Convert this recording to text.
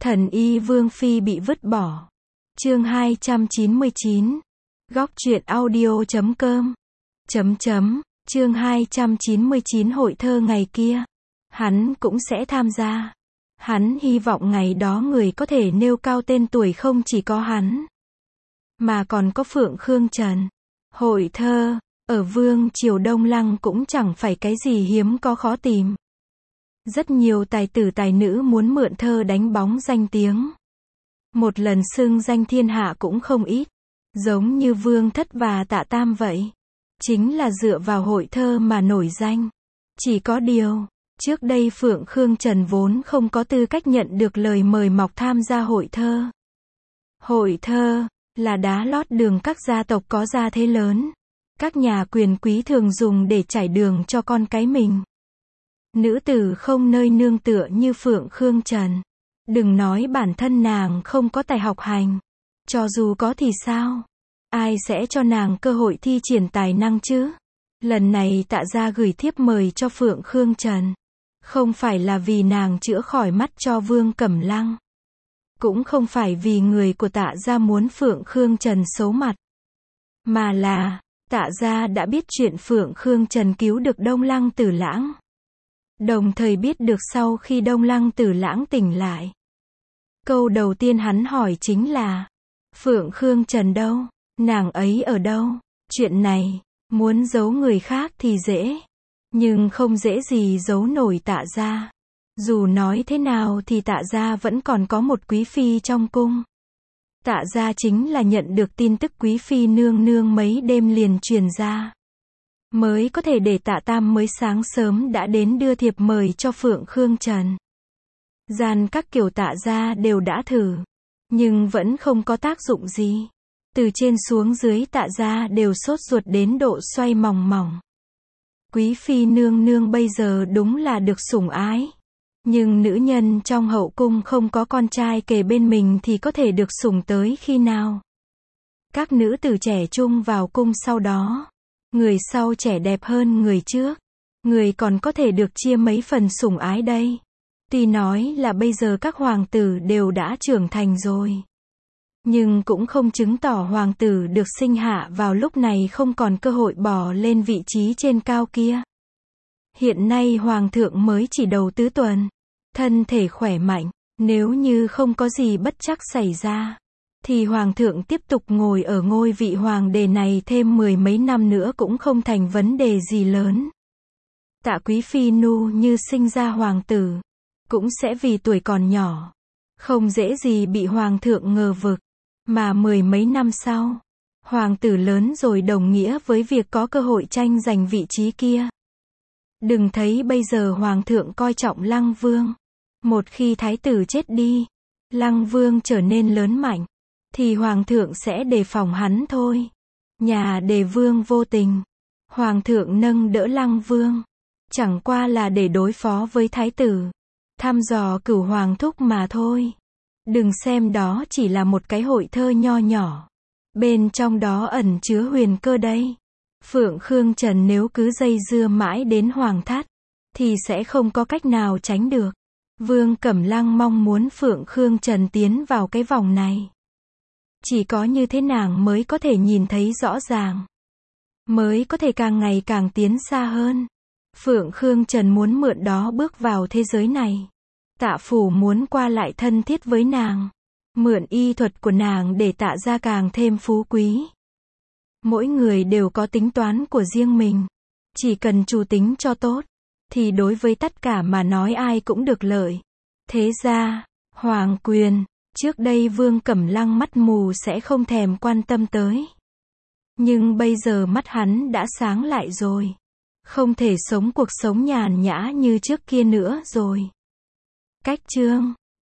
Thần y Vương Phi bị vứt bỏ. Chương 299. Góc truyện audio.com. Chương 299 hội thơ ngày kia. Hắn cũng sẽ tham gia. Hắn hy vọng ngày đó người có thể nêu cao tên tuổi không chỉ có hắn, mà còn có Phượng Khương Trần. Hội thơ, ở Vương triều Đông Lăng cũng chẳng phải cái gì hiếm có khó tìm. Rất nhiều tài tử tài nữ muốn mượn thơ đánh bóng danh tiếng. Một lần xưng danh thiên hạ cũng không ít. Giống như Vương Thất và Tạ Tam vậy. Chính là dựa vào hội thơ mà nổi danh. Chỉ có điều, trước đây Phượng Khương Trần vốn không có tư cách nhận được lời mời mọc tham gia hội thơ. Hội thơ là đá lót đường các gia tộc có gia thế lớn. Các nhà quyền quý thường dùng để trải đường cho con cái mình. Nữ tử không nơi nương tựa như Phượng Khương Trần. Đừng nói bản thân nàng không có tài học hành. Cho dù có thì sao? Ai sẽ cho nàng cơ hội thi triển tài năng chứ? Lần này Tạ gia gửi thiếp mời cho Phượng Khương Trần. Không phải là vì nàng chữa khỏi mắt cho Vương Cẩm Lăng. Cũng không phải vì người của Tạ gia muốn Phượng Khương Trần xấu mặt. Mà là, Tạ gia đã biết chuyện Phượng Khương Trần cứu được Đông Lăng Tử Lãng. Đồng thời biết được sau khi Đông Lăng Tử Lãng tỉnh lại. Câu đầu tiên hắn hỏi chính là, Phượng Khương Trần đâu? Nàng ấy ở đâu? Chuyện này, muốn giấu người khác thì dễ. Nhưng không dễ gì giấu nổi Tạ gia. Dù nói thế nào thì Tạ gia vẫn còn có một quý phi trong cung. Tạ gia chính là nhận được tin tức quý phi nương nương mấy đêm liền truyền ra. Mới có thể để Tạ Tam mới sáng sớm đã đến đưa thiệp mời cho Phượng Khương Trần. Gian các kiểu Tạ gia đều đã thử. Nhưng vẫn không có tác dụng gì. Từ trên xuống dưới Tạ gia đều sốt ruột đến độ xoay mòng mòng. Quý phi nương nương bây giờ đúng là được sủng ái. Nhưng nữ nhân trong hậu cung không có con trai kề bên mình thì có thể được sủng tới khi nào? Các nữ tử trẻ trung vào cung sau đó. Người sau trẻ đẹp hơn người trước. Người còn có thể được chia mấy phần sủng ái đây. Tuy nói là bây giờ các hoàng tử đều đã trưởng thành rồi. Nhưng cũng không chứng tỏ hoàng tử được sinh hạ vào lúc này không còn cơ hội bò lên vị trí trên cao kia. Hiện nay hoàng thượng mới chỉ đầu tứ tuần. Thân thể khỏe mạnh. Nếu như không có gì bất trắc xảy ra, thì hoàng thượng tiếp tục ngồi ở ngôi vị hoàng đế này thêm 10 mấy năm nữa cũng không thành vấn đề gì lớn. Tạ quý phi nu như sinh ra hoàng tử, cũng sẽ vì tuổi còn nhỏ, không dễ gì bị hoàng thượng ngờ vực. Mà 10 mấy năm sau, hoàng tử lớn rồi đồng nghĩa với việc có cơ hội tranh giành vị trí kia. Đừng thấy bây giờ hoàng thượng coi trọng Lăng Vương. Một khi thái tử chết đi, Lăng Vương trở nên lớn mạnh, thì hoàng thượng sẽ đề phòng hắn thôi. Nhà Đề Vương vô tình, hoàng thượng nâng đỡ Lăng Vương, chẳng qua là để đối phó với thái tử, thăm dò cửu hoàng thúc mà thôi. Đừng xem đó chỉ là một cái hội thơ nho nhỏ. Bên trong đó ẩn chứa huyền cơ đây. Phượng Khương Trần nếu cứ dây dưa mãi đến hoàng thất, thì sẽ không có cách nào tránh được. Vương Cẩm Lăng mong muốn Phượng Khương Trần tiến vào cái vòng này. Chỉ có như thế nàng mới có thể nhìn thấy rõ ràng. Mới có thể càng ngày càng tiến xa hơn. Phượng Khương Trần muốn mượn đó bước vào thế giới này. Tạ phủ muốn qua lại thân thiết với nàng. Mượn y thuật của nàng để Tạ gia càng thêm phú quý. Mỗi người đều có tính toán của riêng mình. Chỉ cần chủ tính cho tốt, thì đối với tất cả mà nói ai cũng được lợi. Thế ra, hoàng quyền, trước đây Vương Cẩm Lăng mắt mù sẽ không thèm quan tâm tới. Nhưng bây giờ mắt hắn đã sáng lại rồi. Không thể sống cuộc sống nhàn nhã như trước kia nữa rồi. Cách chương